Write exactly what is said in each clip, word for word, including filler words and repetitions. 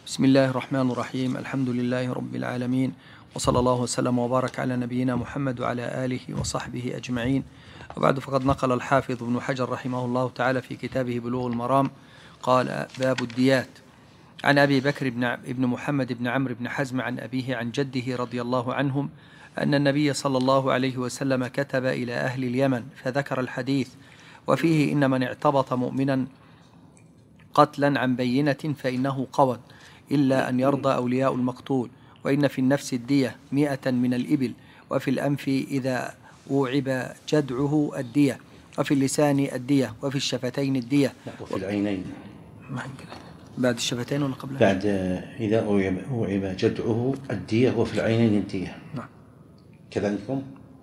بسم الله الرحمن الرحيم. الحمد لله رب العالمين، وصلى الله وسلم وبارك على نبينا محمد وعلى آله وصحبه أجمعين. وبعد، فقد نقل الحافظ ابن حجر رحمه الله تعالى في كتابه بلوغ المرام قال: باب الديات. عن أبي بكر بن محمد بن عمرو بن حزم عن أبيه عن جده رضي الله عنهم أن النبي صلى الله عليه وسلم كتب إلى أهل اليمن فذكر الحديث، وفيه: إن من اعتبط مؤمنا قتلا عن بينة فإنه قود، إلا أن يرضى أولياء المقتول. وإن في النفس الدية مئة من الإبل، وفي الأنف إذا أوعب جدعه الدية، وفي اللسان الدية، وفي الشفتين الدية، وفي العينين. بعد الشفتين ولا قبلها؟ بعد إذا أوعب جدعه الدية، وفي العينين الدية. نعم. كذلكم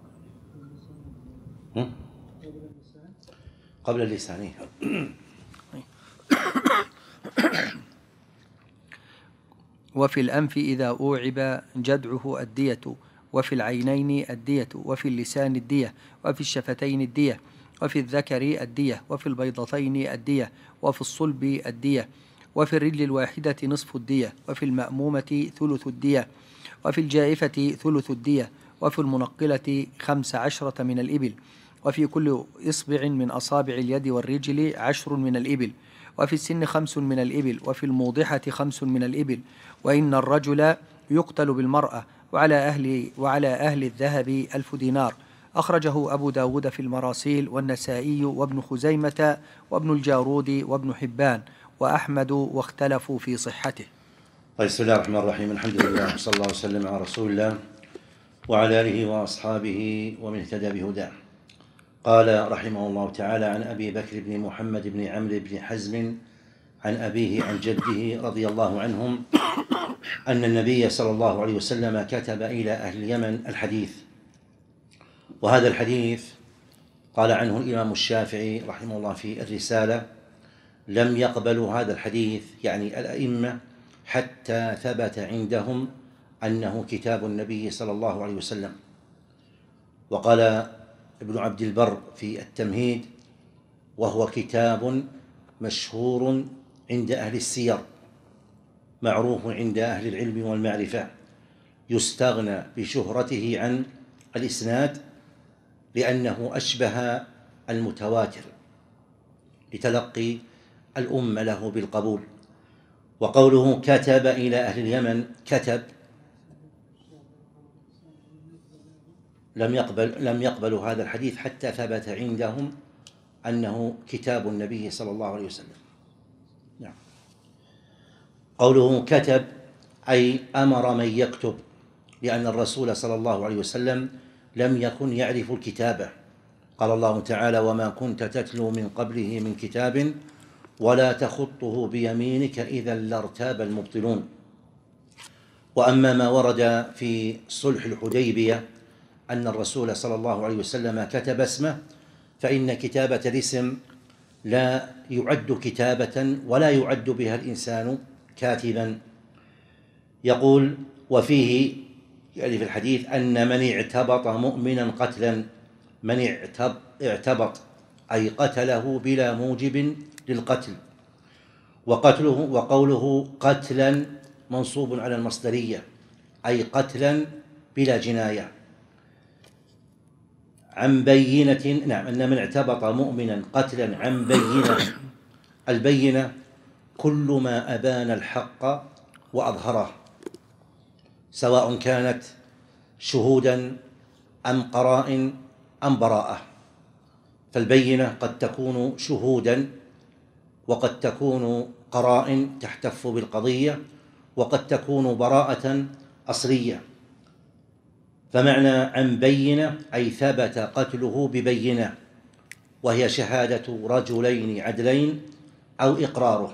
قبل اللسان. وفي الأنف إذا أوعب جدعه الدية، وفي العينين الدية، وفي اللسان الدية، وفي الشفتين الدية، وفي الذكر الدية، وفي البيضتين الدية، وفي الصلب الدية، وفي الرجل الواحدة نصف الدية، وفي المأمومة ثلث الدية، وفي الجائفة ثلث الدية، وفي المنقلة خمس عشرة من الإبل، وفي كل إصبع من أصابع اليد والرجل عشر من الإبل، وفي السن خمس من الإبل، وفي الموضحة خمس من الإبل. وإن الرجل يقتل بالمرأة، وعلى أهل, وعلى أهل الذهب ألف دينار. أخرجه أبو داود في المراسيل، والنسائي، وابن خزيمة، وابن الجارود، وابن حبان، وأحمد، واختلفوا في صحته. بسم الله الرحمن الرحيم. الحمد لله، صلى الله وسلم على رسول الله وعلى آله وأصحابه ومن اهتدى بهداه. قال رحمه الله تعالى: عن أبي بكر بن محمد بن عمرو بن حزم عن أبيه عن جده رضي الله عنهم أن النبي صلى الله عليه وسلم كتب إلى أهل اليمن الحديث. وهذا الحديث قال عنه الإمام الشافعي رحمه الله في الرسالة: لم يقبلوا هذا الحديث، يعني الأئمة، حتى ثبت عندهم أنه كتاب النبي صلى الله عليه وسلم. وقال ابن عبد البر في التمهيد: وهو كتاب مشهور عند أهل السير، معروف عند أهل العلم والمعرفة، يستغنى بشهرته عن الإسناد لأنه أشبه المتواتر لتلقي الأمة له بالقبول. وقوله كتب إلى أهل اليمن، كتب لم يقبل لم يقبلوا هذا الحديث حتى ثبت عندهم أنه كتاب النبي صلى الله عليه وسلم. نعم. قوله كتب أي أمر من يكتب، لأن الرسول صلى الله عليه وسلم لم يكن يعرف الكتابة. قال الله تعالى: وما كنت تتلو من قبله من كتاب ولا تخطه بيمينك إذا لارتاب المبطلون. وأما ما ورد في صلح الحديبية أن الرسول صلى الله عليه وسلم كتب اسمه، فإن كتابة الاسم لا يعد كتابة ولا يعد بها الإنسان كاتبا. يقول: وفيه، يعني في الحديث، أن من اعتبط مؤمنا قتلا، من اعتبط أي قتله بلا موجب للقتل. وقتله وقوله قتلا منصوب على المصدرية، أي قتلا بلا جناية. عن بينة، نعم، أن من اعتبط مؤمنا قتلا عن بينة، البينة كل ما أبان الحق وأظهره، سواء كانت شهودا أم قرائن أم براءة. فالبينة قد تكون شهودا، وقد تكون قرائن تحتف بالقضية، وقد تكون براءة أصلية. فمعنى عن بينة أي ثبت قتله ببينة، وهي شهادة رجلين عدلين أو إقراره.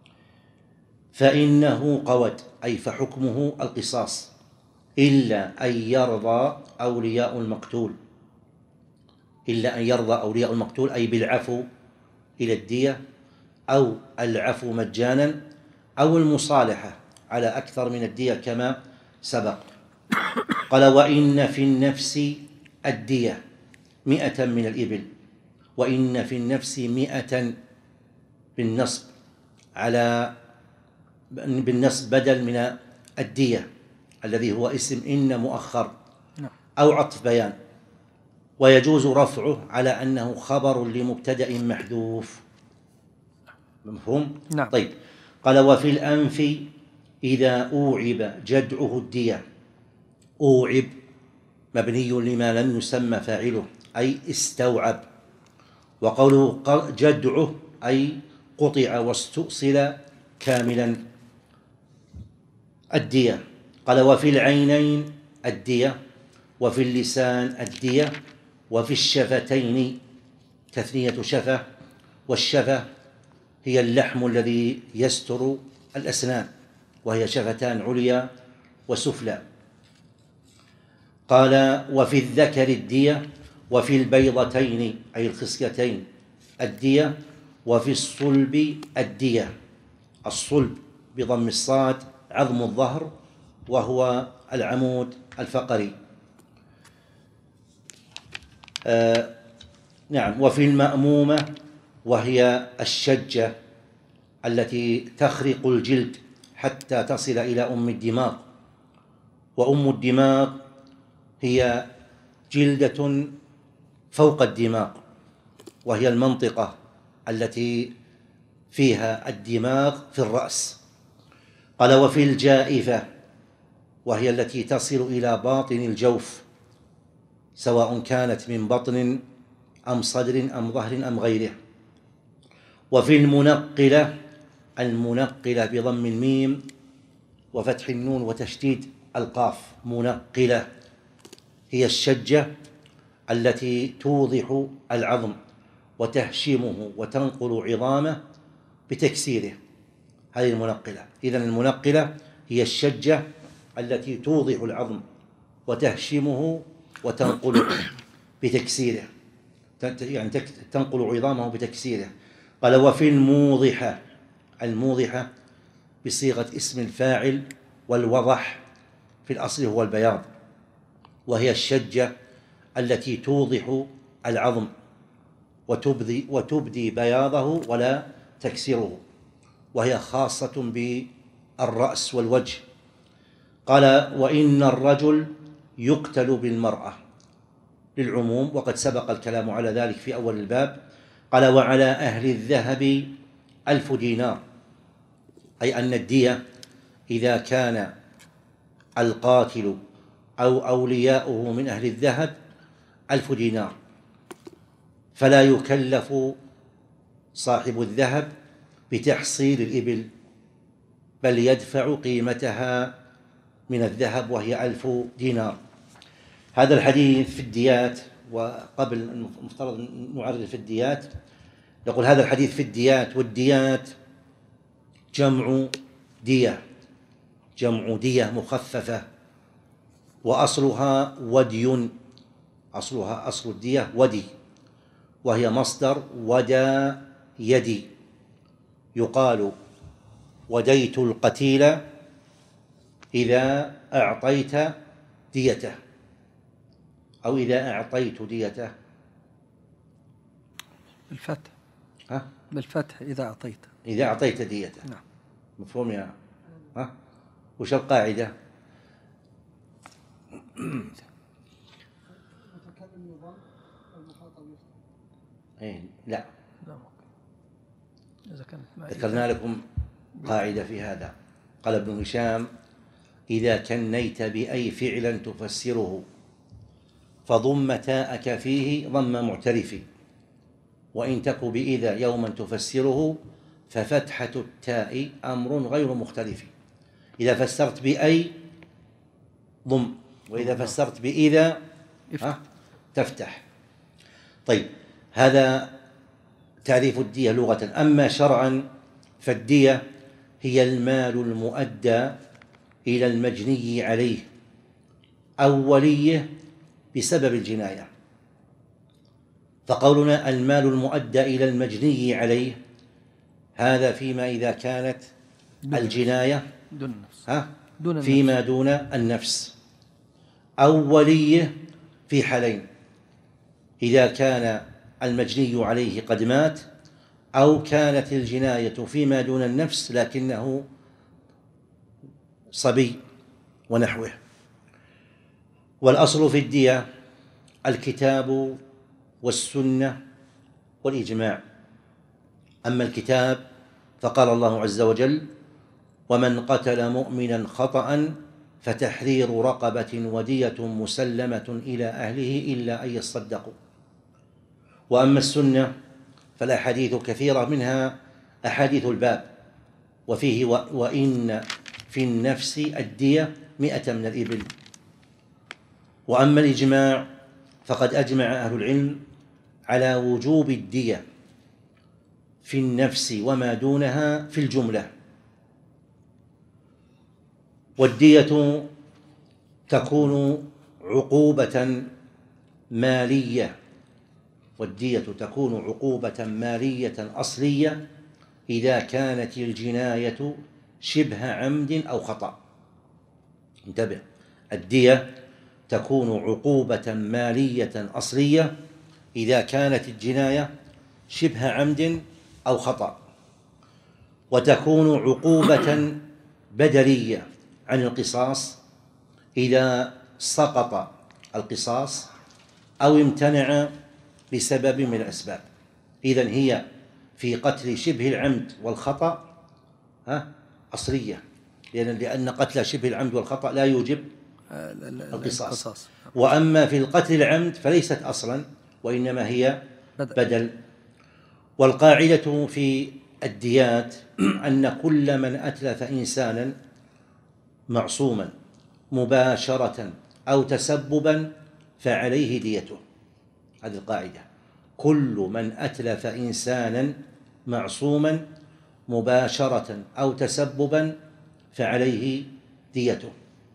فإنه قود أي فحكمه القصاص، إلا أن يرضى أولياء المقتول، إلا أن يرضى أولياء المقتول أي بالعفو إلى الدية، أو العفو مجانا، أو المصالحة على أكثر من الدية كما سبق. قال: وإن في النفس الدية مئة من الإبل. وإن في النفس مئة بالنصب على بالنصب بدل من الدية الذي هو اسم إن مؤخر أو عطف بيان، ويجوز رفعه على أنه خبر لمبتدأ محذوف. مفهوم؟ نعم. طيب، قال وفي الأنف إذا أوعب جدعه الدية. أوعب مبني لما لم يسمى فاعله أي استوعب، وقوله جدعه أي قطع واستؤصل كاملا الدية. قال وفي العينين الدية، وفي اللسان الدية، وفي الشفتين، تثنية شفة، والشفة هي اللحم الذي يستر الأسنان، وهي شفتان عليا وسفلى. قال وفي الذكر الدية، وفي البيضتين أي الخصيتين الدية، وفي الصلب الدية. الصلب بضم الصاد عظم الظهر، وهو العمود الفقري. آه نعم. وفي المأمومة، وهي الشجة التي تخرق الجلد حتى تصل إلى أم الدماغ، وأم الدماغ هي جلدة فوق الدماغ، وهي المنطقة التي فيها الدماغ في الرأس. قال وفي الجائفة، وهي التي تصل إلى باطن الجوف، سواء كانت من بطن أم صدر أم ظهر أم غيره. وفي المنقلة، المنقلة بضم الميم وفتح النون وتشديد القاف، منقلة، هي الشجة التي توضح العظم وتهشمه وتنقل عظامه بتكسيره، هذه المنقلة. إذن المنقلة هي الشجة التي توضح العظم وتهشمه وتنقل بتكسيره، يعني تنقل عظامه بتكسيره. قال وفي الموضحة، الموضحة بصيغة اسم الفاعل، والوضح في الأصل هو البياض، وهي الشجة التي توضح العظم وتبدي, وتبدي بياضه ولا تكسره، وهي خاصة بالرأس والوجه. قال وإن الرجل يقتل بالمرأة للعموم، وقد سبق الكلام على ذلك في أول الباب. قال وعلى أهل الذهب ألف دينار، أي أن الدية إذا كان القاتل أو أولياؤه من أهل الذهب ألف دينار، فلا يكلف صاحب الذهب بتحصيل الإبل، بل يدفع قيمتها من الذهب وهي ألف دينار. هذا الحديث في الديات، وقبل المفترض نعرض في الديات، يقول هذا الحديث في الديات، والديات جمع دية، جمع دية مخففة، وأصلها ودي، أصلها أصل الدية ودي، وهي مصدر ودى يدي. يقال وديت القتيل إذا أعطيت ديته، أو إذا أعطيت ديته بالفتح. ها؟ بالفتح إذا أعطيت، إذا أعطيت ديته. نعم. مفهوم يا ها؟ وش القاعدة؟ إيه لا، ذكرنا لكم قاعدة في هذا. قال ابن هشام إذا كنيت بأي فعلا تفسره فضم تاءك فيه ضم معترف، وإن تك بإذا يوما تفسره ففتحة التاء أمر غير مختلف. إذا فسرت بأي ضم، وإذا فسرت بإذا تفتح. طيب، هذا تعريف الدية لغة. أما شرعا فالدية هي المال المؤدى إلى المجني عليه أو وليه بسبب الجناية. فقولنا المال المؤدى إلى المجني عليه هذا فيما إذا كانت الجناية دون النفس، ها؟ دون فيما دون النفس، أو وليه في حالين: إذا كان المجني عليه قد مات، أو كانت الجناية فيما دون النفس لكنه صبي ونحوه. والأصل في الدية الكتاب والسنة والإجماع. أما الكتاب فقال الله عز وجل: ومن قتل مؤمنا خطأ فتحرير رقبة ودية مسلمة إلى أهله إلا أن يصدقوا. وأما السنة فالأحاديث كثيرة، منها أحاديث الباب، وفيه وإن في النفس الدية مئة من الإبل. وأما الإجماع فقد أجمع أهل العلم على وجوب الدية في النفس وما دونها في الجملة. والدية تكون عقوبة مالية والدية تكون عقوبة مالية أصلية إذا كانت الجناية شبه عمد أو خطأ. انتبه، الدية تكون عقوبة مالية أصلية إذا كانت الجناية شبه عمد أو خطأ، وتكون عقوبة بدلية عن القصاص إذا سقط القصاص أو امتنع بسبب من الأسباب. إذن هي في قتل شبه العمد والخطأ ها أصلية، لأن لأن قتل شبه العمد والخطأ لا يوجب القصاص. وأما في القتل العمد فليست أصلا، وإنما هي بدل. والقاعدة في الديات أن كل من أتلف إنسانا معصوما مباشرة أو تسببا فعليه ديته. هذه القاعدة: كل من أتلف إنسانا معصوما مباشرة أو تسببا فعليه ديته.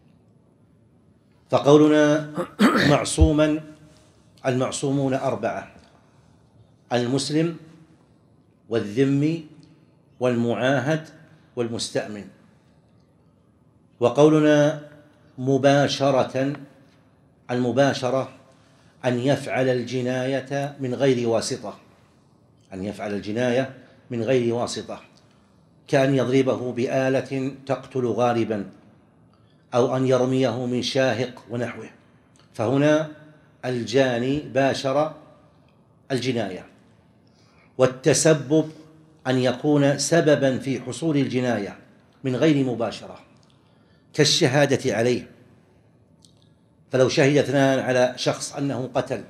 فقولنا معصوما، المعصومون أربعة: المسلم والذمي والمعاهد والمستأمن. وقولنا مباشرة، المباشرة أن يفعل الجناية من غير واسطة، أن يفعل الجناية من غير واسطة، كأن يضربه بآلة تقتل غالبا، أو أن يرميه من شاهق ونحوه. فهنا الجاني باشر الجناية. والتسبب أن يكون سببا في حصول الجناية من غير مباشرة، كالشهادة عليه. فلو شهد اثنان على شخص أنه قتل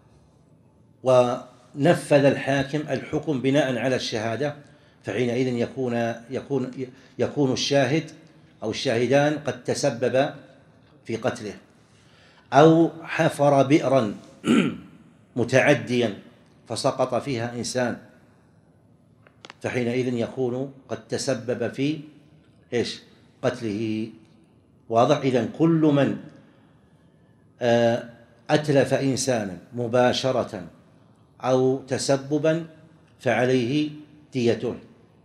ونفذ الحاكم الحكم بناء على الشهادة، فحينئذ يكون يكون يكون الشاهد أو الشاهدان قد تسببا في قتله. أو حفر بئرا متعديا فسقط فيها إنسان، فحينئذ يكون قد تسبب في إيش؟ قتله. واضح؟ إذن كل من أتلف إنسانا مباشرة أو تسببا فعليه ديته.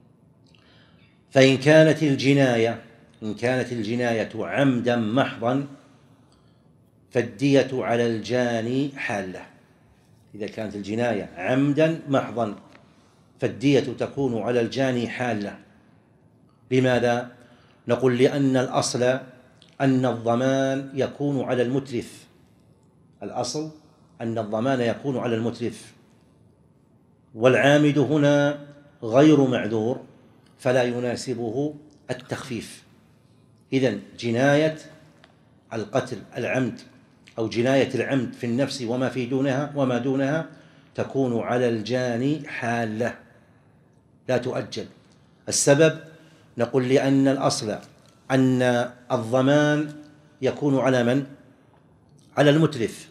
فإن كانت الجناية إن كانت الجناية عمدا محضا فالدية على الجاني حالة. إذا كانت الجناية عمدا محضا فالدية تكون على الجاني حالة. لماذا؟ نقول لأن الأصل أن الضمان يكون على المتلف. الأصل أن الضمان يكون على المتلف، والعامد هنا غير معذور فلا يناسبه التخفيف. إذن جناية القتل العمد أو جناية العمد في النفس وما في دونها وما دونها تكون على الجاني حالة لا تؤجل. السبب نقول لأن الأصل أن الضمان يكون على من؟ على المتلف،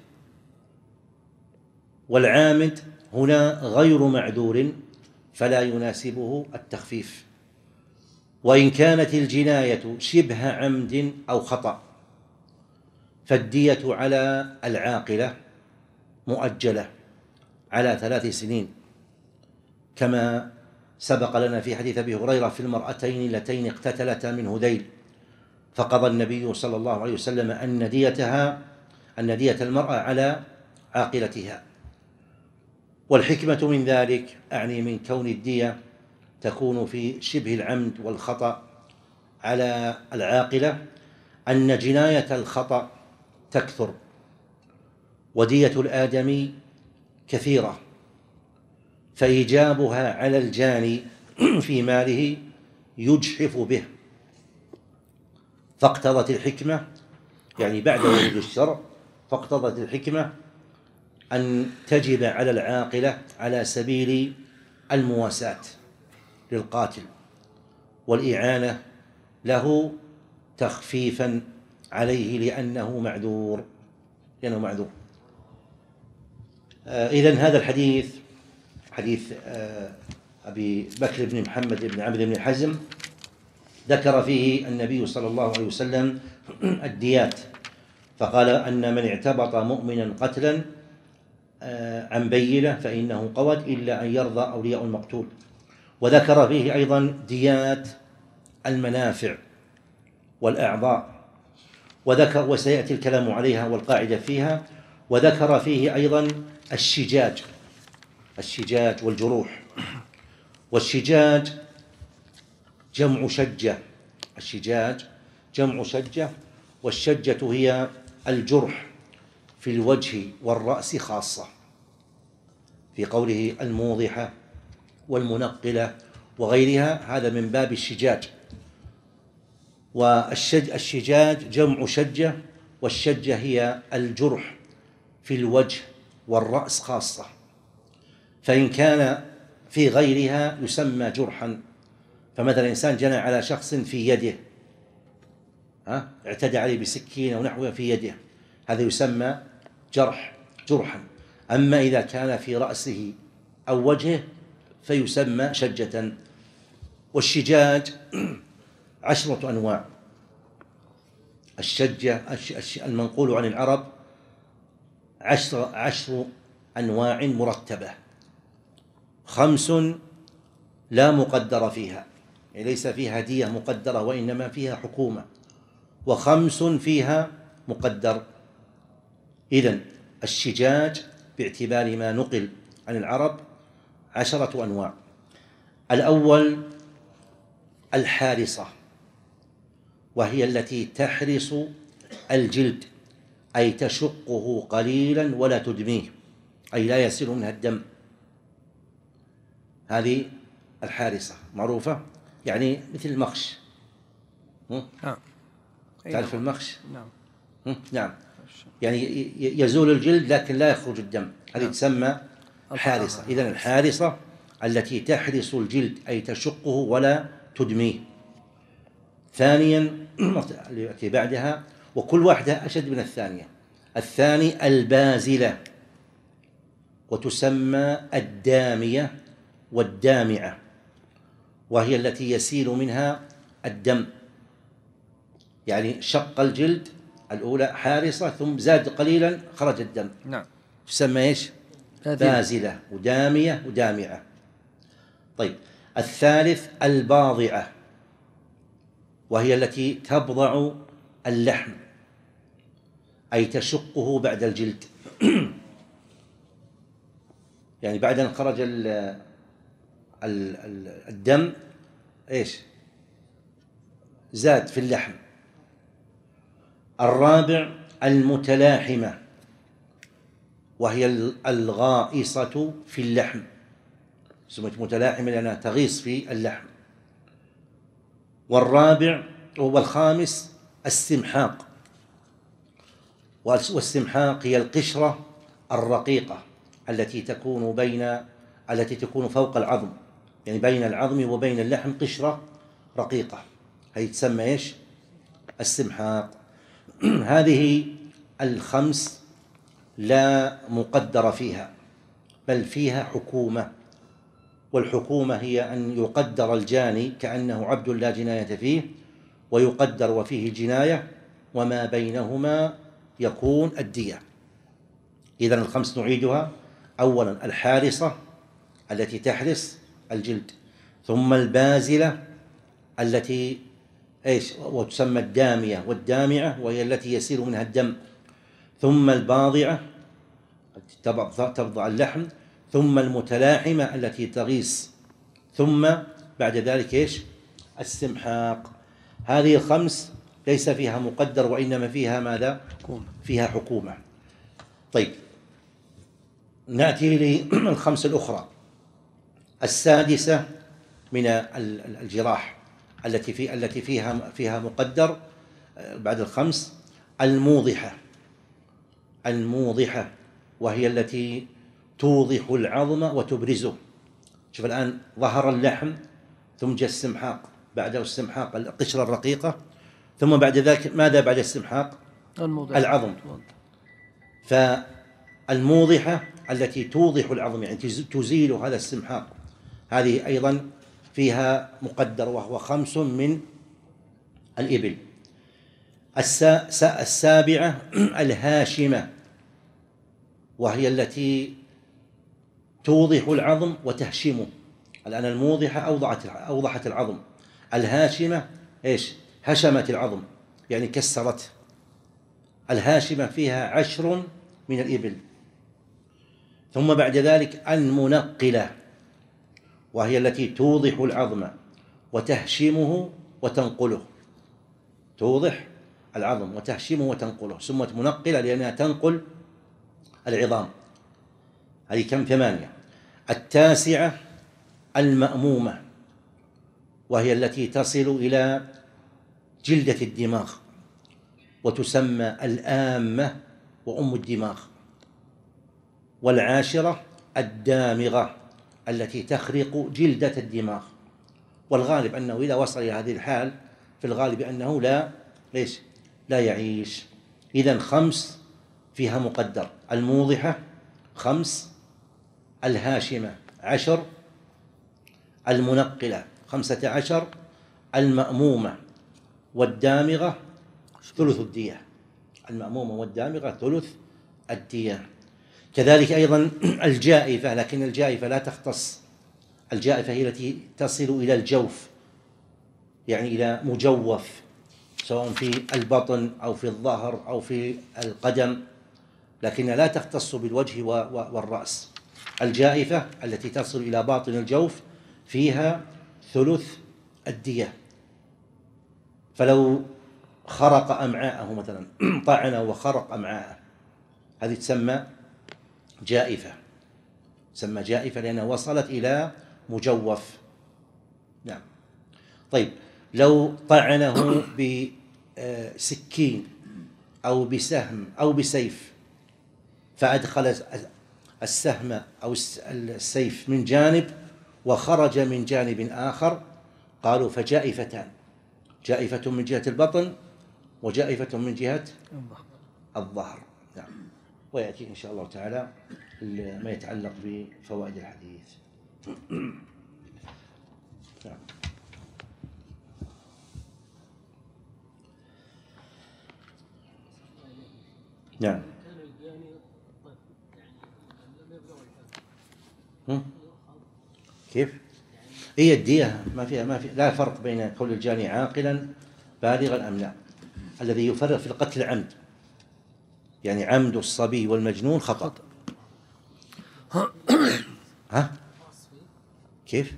والعامد هنا غير معذور فلا يناسبه التخفيف. وإن كانت الجناية شبه عمد أو خطأ فالدية على العاقلة مؤجلة على ثلاث سنين، كما سبق لنا في حديث أبي هريرة في المرأتين اللتين اقتتلتا من هذيل، فقضى النبي صلى الله عليه وسلم أن ديتها أن دية المرأة على عاقلتها. والحكمة من ذلك، أعني من كون الدية تكون في شبه العمد والخطأ على العاقلة أن جناية الخطأ تكثر، ودية الآدمي كثيرة، فإيجابها على الجاني في ماله يجحف به، فاقتضت الحكمة، يعني بعد ورود الشرع فاقتضت الحكمة أن تجب على العاقلة على سبيل المواساة للقاتل والإعانة له تخفيفا عليه لأنه معذور لأنه معذور. آه إذن هذا الحديث حديث آه أبي بكر بن محمد بن عمرو بن حزم ذكر فيه النبي صلى الله عليه وسلم الديات، فقال أن من اعتبط مؤمنا قتلا آه عن بينة فإنه قود إلا أن يرضى أولياء المقتول. وذكر فيه أيضا ديات المنافع والأعضاء، وذكر وسيأتي الكلام عليها والقاعدة فيها. وذكر فيه أيضا الشجاج الشجاج والجروح. والشجاج جمع شجة الشجاج جمع شجة والشجة هي الجرح في الوجه والرأس خاصة، في قوله الموضحة والمنقلة وغيرها، هذا من باب الشجاج. والشجاج جمع شجة، والشجة هي الجرح في الوجه والرأس خاصة، فإن كان في غيرها يسمى جرحا. فمثلا إنسان جنى على شخص في يده، ها اعتدى عليه بسكين أو نحوها في يده، هذا يسمى جرح جرحا. أما إذا كان في رأسه أو وجهه فيسمى شجة. والشجاج عشرة أنواع. الشجة المنقول عن العرب عشر, عشر أنواع مرتبة، خمس لا مقدر فيها، يعني ليس فيها دية مقدرة وإنما فيها حكومة، وخمس فيها مقدر. إذن الشجاج باعتبار ما نقل عن العرب عشرة أنواع. الأول الحارصة، وهي التي تحرص الجلد، أي تشقه قليلا ولا تدميه، أي لا يسيل منها الدم. هذه الحارصة معروفة، يعني مثل المخش. نعم. تعرف المخش؟ نعم. نعم، يعني يزول الجلد لكن لا يخرج الدم، هذه نعم. تسمى حارصة. إذن الحارصة التي تحرص الجلد أي تشقه ولا تدميه. ثانيا التي بعدها، وكل واحدة أشد من الثانية. الثاني البازلة، وتسمى الدامية والدامعة، وهي التي يسيل منها الدم، يعني شق الجلد الأولى حارصة ثم زاد قليلا خرج الدم. نعم. تسمى إيش؟ بازلة ودامية ودامعة. طيب، الثالث الباضعة، وهي التي تبضع اللحم أي تشقه بعد الجلد يعني بعد أن خرج ال ال الدم إيش؟ زاد في اللحم. الرابع المتلاحمة، وهي الغائصة في اللحم، سميت متلاحمة لأنها تغيص في اللحم. والرابع والخامس السمحاق، والسمحاق هي القشرة الرقيقة التي تكون بين التي تكون فوق العظم، يعني بين العظم وبين اللحم قشرة رقيقة، هي تسمى إيش؟ السمحاق. هذه الخمس لا مقدر فيها، بل فيها حكومة، والحكومة هي أن يقدر الجاني كأنه عبد لا جناية فيه، ويقدر وفيه جناية، وما بينهما يكون الدية. إذن الخمس نعيدها: أولا الحارصة التي تحرس الجلد، ثم البازلة التي إيش وتسمى الدامية والدامعة وهي التي يسير منها الدم، ثم الباضعة تبضع اللحم، ثم المتلاحمة التي تغيص، ثم بعد ذلك إيش؟ السمحاق. هذه الخمس ليس فيها مقدر، وإنما فيها ماذا؟ حكومة. فيها حكومة. طيب نأتي للخمس الأخرى. السادسة من الجراح التي في التي فيها فيها مقدر بعد الخمس، الموضحة. الموضحة وهي التي توضح العظم وتبرزه. شوف الآن ظهر اللحم، ثم جاء السمحاق، بعده السمحاق القشرة الرقيقة، ثم بعد ذلك ماذا بعد السمحاق؟ الموضحة. العظم. فالموضحة التي توضح العظم يعني تزيل هذا السمحاق، هذه أيضا فيها مقدر وهو خمس من الإبل. السابعة الهاشمة، وهي التي توضح العظم وتهشمه. الآن الموضحة أوضحت أوضحت العظم، الهاشمة إيش؟ هشمت العظم يعني كسرته. الهاشمة فيها عشر من الإبل. ثم بعد ذلك المنقلة، وهي التي توضح العظم وتهشمه وتنقله. توضح العظم وتهشمه وتنقله، سمت منقلة لأنها تنقل العظام. هذه كم؟ ثمانية. التاسعة المأمومة، وهي التي تصل إلى جلدة الدماغ، وتسمى الآمة وأم الدماغ. والعاشرة الدامغة، التي تخرق جلدة الدماغ. والغالب أنه إذا وصل إلى هذه الحال في الغالب أنه لا ليش لا يعيش. إذن خمس فيها مقدر: الموضحة خمس، الهاشمة عشر، المنقلة خمسة عشر، المأمومة والدامغة ثلث الدية. المأمومة والدامغة ثلث الدية. كذلك أيضا الجائفة، لكن الجائفة لا تختص. الجائفة هي التي تصل إلى الجوف، يعني إلى مجوف، سواء في البطن أو في الظهر أو في القدم، لكنها لا تختص بالوجه والرأس. الجائفة التي تصل إلى باطن الجوف فيها ثلث الدية. فلو خرق أمعاءه مثلا، طعنه وخرق أمعاءه، هذه تسمى جائفة. تسمى جائفة لأنها وصلت إلى مجوف. نعم. طيب لو طعنه بسكين أو بسهم أو بسيف، فأدخل السهم أو السيف من جانب وخرج من جانب آخر، قالوا فجائفتان: جائفة من جهة البطن وجائفة من جهة الظهر. نعم. ويأتي إن شاء الله تعالى ما يتعلق بفوائد الحديث. نعم. نعم. كيف؟ هي الدية ما فيها ما في لا فرق بين كون الجاني عاقلا بالغا أم لا. الذي يفرق في القتل عمد، يعني عمد الصبي والمجنون خطأ. ها؟ كيف؟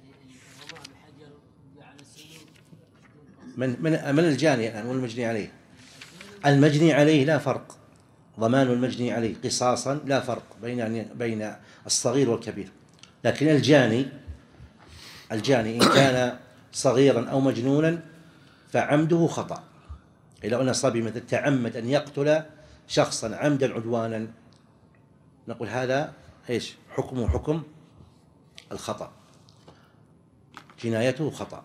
من من من الجاني الآن والمجني عليه؟ المجني عليه لا فرق، ضمان المجني عليه قصاصا لا فرق بين بين الصغير والكبير. لكن الجاني الجاني إن كان صغيرا أو مجنونا فعمده خطأ. إلى أن صبي مثل تعمد أن يقتل شخصا عمدا عدوانا، نقول هذا إيش حكمه؟ حكم الخطأ، جنايته خطأ.